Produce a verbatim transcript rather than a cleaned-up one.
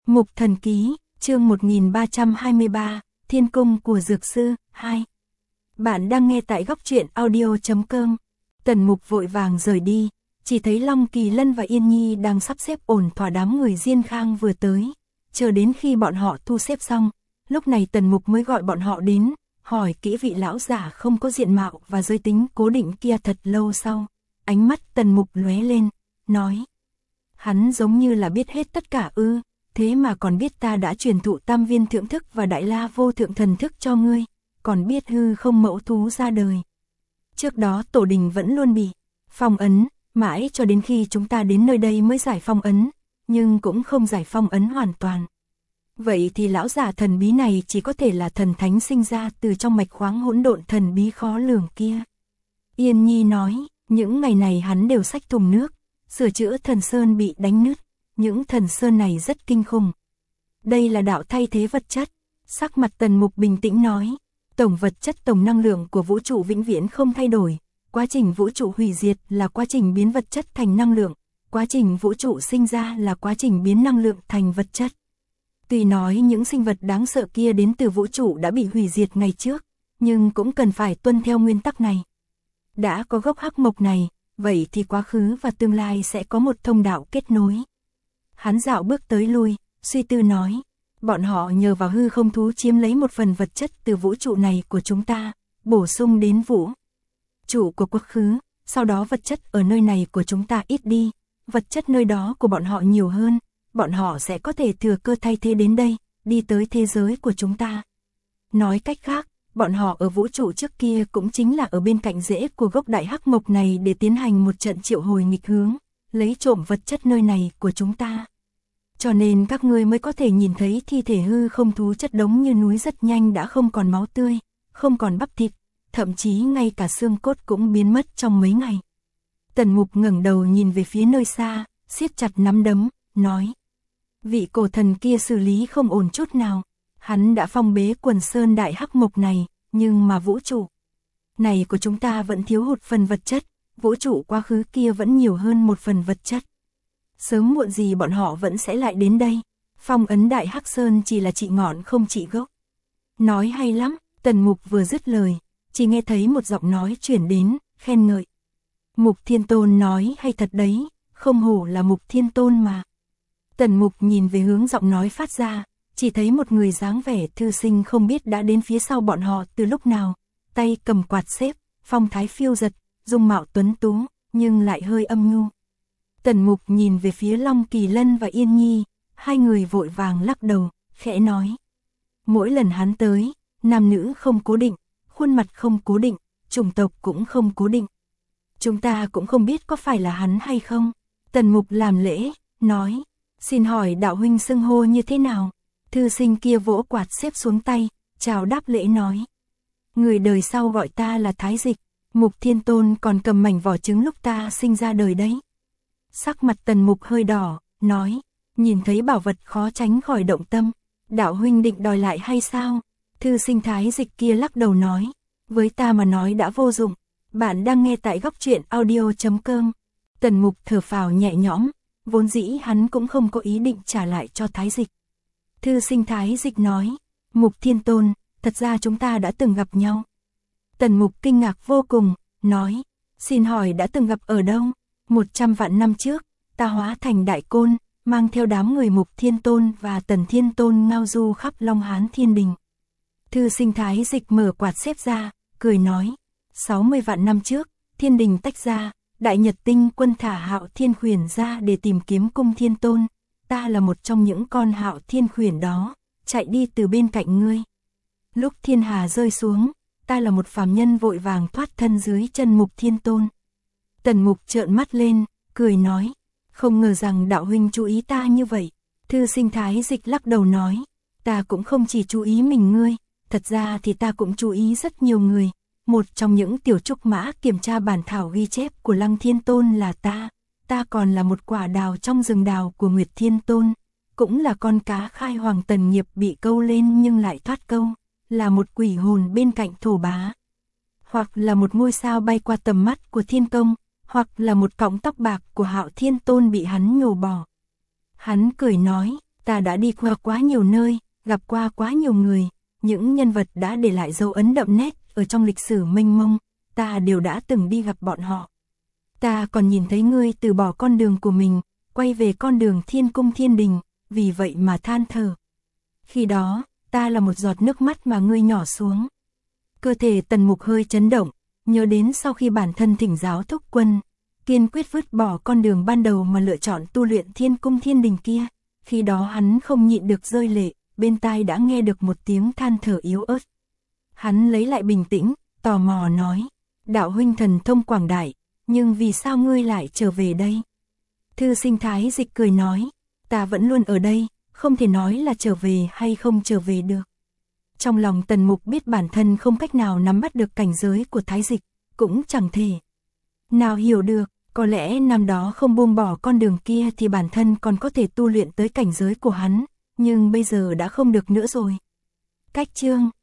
Mục Thần Ký, chương một nghìn ba trăm hai mươi ba, Thiên Cung của Dược Sư, hai. Bạn đang nghe tại góc truyện audio chấm com. Tần Mục vội vàng rời đi, chỉ thấy Long Kỳ Lân và Yên Nhi đang sắp xếp ổn thỏa đám người Diên Khang vừa tới. Chờ đến khi bọn họ thu xếp xong, lúc này Tần Mục mới gọi bọn họ đến, hỏi kỹ vị lão giả không có diện mạo và giới tính cố định kia thật lâu sau. Ánh mắt Tần Mục lóe lên, nói. Hắn giống như là biết hết tất cả ư, thế mà còn biết ta đã truyền thụ tam viên thượng thức và đại la vô thượng thần thức cho ngươi, còn biết hư không mẫu thú ra đời. Trước đó tổ đình vẫn luôn bị phong ấn, mãi cho đến khi chúng ta đến nơi đây mới giải phong ấn, nhưng cũng không giải phong ấn hoàn toàn. Vậy thì lão giả thần bí này chỉ có thể là thần thánh sinh ra từ trong mạch khoáng hỗn độn thần bí khó lường kia. Yên Nhi nói, những ngày này hắn đều xách thùng nước, sửa chữa thần sơn bị đánh nứt, những thần sơn này rất kinh khủng. Đây là đạo thay thế vật chất. Sắc mặt Tần Mục bình tĩnh nói, tổng vật chất tổng năng lượng của vũ trụ vĩnh viễn không thay đổi, quá trình vũ trụ hủy diệt là quá trình biến vật chất thành năng lượng, quá trình vũ trụ sinh ra là quá trình biến năng lượng thành vật chất. Tuy nói những sinh vật đáng sợ kia đến từ vũ trụ đã bị hủy diệt ngày trước, nhưng cũng cần phải tuân theo nguyên tắc này. Đã có gốc hắc mộc này, vậy thì quá khứ và tương lai sẽ có một thông đạo kết nối. Hắn dạo bước tới lui, suy tư nói, bọn họ nhờ vào hư không thú chiếm lấy một phần vật chất từ vũ trụ này của chúng ta, bổ sung đến vũ trụ của quá khứ, sau đó vật chất ở nơi này của chúng ta ít đi, vật chất nơi đó của bọn họ nhiều hơn, bọn họ sẽ có thể thừa cơ thay thế đến đây, đi tới thế giới của chúng ta. Nói cách khác, bọn họ ở vũ trụ trước kia cũng chính là ở bên cạnh rễ của gốc đại hắc mộc này để tiến hành một trận triệu hồi nghịch hướng, lấy trộm vật chất nơi này của chúng ta. Cho nên các ngươi mới có thể nhìn thấy thi thể hư không thú chất đống như núi rất nhanh đã không còn máu tươi, không còn bắp thịt, thậm chí ngay cả xương cốt cũng biến mất trong mấy ngày. Tần Mục ngẩng đầu nhìn về phía nơi xa, siết chặt nắm đấm, nói. Vị cổ thần kia xử lý không ổn chút nào, hắn đã phong bế quần sơn đại hắc mộc này, nhưng mà vũ trụ này của chúng ta vẫn thiếu hụt phần vật chất, vũ trụ quá khứ kia vẫn nhiều hơn một phần vật chất. Sớm muộn gì bọn họ vẫn sẽ lại đến đây, phong ấn đại hắc sơn chỉ là trị ngọn không trị gốc. Nói hay lắm, Tần Mục vừa dứt lời, chỉ nghe thấy một giọng nói chuyển đến, khen ngợi. Mục Thiên Tôn nói hay thật đấy, không hổ là Mục Thiên Tôn mà. Tần Mục nhìn về hướng giọng nói phát ra, chỉ thấy một người dáng vẻ thư sinh không biết đã đến phía sau bọn họ từ lúc nào, tay cầm quạt xếp, phong thái phiêu giật, dung mạo tuấn tú, nhưng lại hơi âm nhu. Tần Mục nhìn về phía Long Kỳ Lân và Yên Nhi, hai người vội vàng lắc đầu, khẽ nói. Mỗi lần hắn tới, nam nữ không cố định, khuôn mặt không cố định, chủng tộc cũng không cố định. Chúng ta cũng không biết có phải là hắn hay không. Tần Mục làm lễ, nói, xin hỏi đạo huynh xưng hô như thế nào? Thư sinh kia vỗ quạt xếp xuống tay, chào đáp lễ nói. Người đời sau gọi ta là Thái Dịch, Mục Thiên Tôn còn cầm mảnh vỏ trứng lúc ta sinh ra đời đấy. Sắc mặt Tần Mục hơi đỏ, nói, nhìn thấy bảo vật khó tránh khỏi động tâm, đạo huynh định đòi lại hay sao? Thư sinh Thái Dịch kia lắc đầu nói, với ta mà nói đã vô dụng, bạn đang nghe tại góc truyện audio chấm com. Tần Mục thở phào nhẹ nhõm, vốn dĩ hắn cũng không có ý định trả lại cho Thái Dịch. Thư sinh Thái Dịch nói, Mục Thiên Tôn, thật ra chúng ta đã từng gặp nhau. Tần Mục kinh ngạc vô cùng, nói, xin hỏi đã từng gặp ở đâu? Một trăm vạn năm trước, ta hóa thành Đại Côn, mang theo đám người Mục Thiên Tôn và Tần Thiên Tôn ngao du khắp Long Hán Thiên Đình. Thư sinh Thái Dịch mở quạt xếp ra, cười nói, sáu mươi vạn năm trước, Thiên Đình tách ra, Đại Nhật Tinh quân thả Hạo Thiên Khuyển ra để tìm kiếm cung Thiên Tôn, ta là một trong những con Hạo Thiên Khuyển đó, chạy đi từ bên cạnh ngươi. Lúc thiên hà rơi xuống, ta là một phàm nhân vội vàng thoát thân dưới chân Mục Thiên Tôn. Tần Mục trợn mắt lên, cười nói, không ngờ rằng đạo huynh chú ý ta như vậy. Thư sinh Thái Dịch lắc đầu nói, ta cũng không chỉ chú ý mình ngươi, thật ra thì ta cũng chú ý rất nhiều người. Một trong những tiểu trúc mã kiểm tra bản thảo ghi chép của Lăng Thiên Tôn là ta, ta còn là một quả đào trong rừng đào của Nguyệt Thiên Tôn, cũng là con cá khai hoàng tần nghiệp bị câu lên nhưng lại thoát câu, là một quỷ hồn bên cạnh thổ bá, hoặc là một ngôi sao bay qua tầm mắt của Thiên Công, hoặc là một cọng tóc bạc của Hạo Thiên Tôn bị hắn nhổ bỏ. Hắn cười nói, Ta đã đi qua quá nhiều nơi, gặp qua quá nhiều người, những nhân vật đã để lại dấu ấn đậm nét ở trong lịch sử mênh mông, ta đều đã từng đi gặp bọn họ. Ta còn nhìn thấy ngươi từ bỏ con đường của mình, quay về con đường thiên cung thiên đình, vì vậy mà than thở. Khi đó, ta là một giọt nước mắt mà ngươi nhỏ xuống. Cơ thể Tần Mục hơi chấn động, nhớ đến sau khi bản thân thỉnh giáo thúc quân, kiên quyết vứt bỏ con đường ban đầu mà lựa chọn tu luyện thiên cung thiên đình kia. Khi đó hắn không nhịn được rơi lệ, bên tai đã nghe được một tiếng than thở yếu ớt. Hắn lấy lại bình tĩnh, tò mò nói, đạo huynh thần thông quảng đại, nhưng vì sao ngươi lại trở về đây? Thư Sinh Thái Dịch cười nói, ta vẫn luôn ở đây, không thể nói là trở về hay không trở về được. Trong lòng Tần Mục biết bản thân không cách nào nắm bắt được cảnh giới của Thái Dịch, cũng chẳng thể nào hiểu được, có lẽ năm đó không buông bỏ con đường kia thì bản thân còn có thể tu luyện tới cảnh giới của hắn, nhưng bây giờ đã không được nữa rồi. Cách chương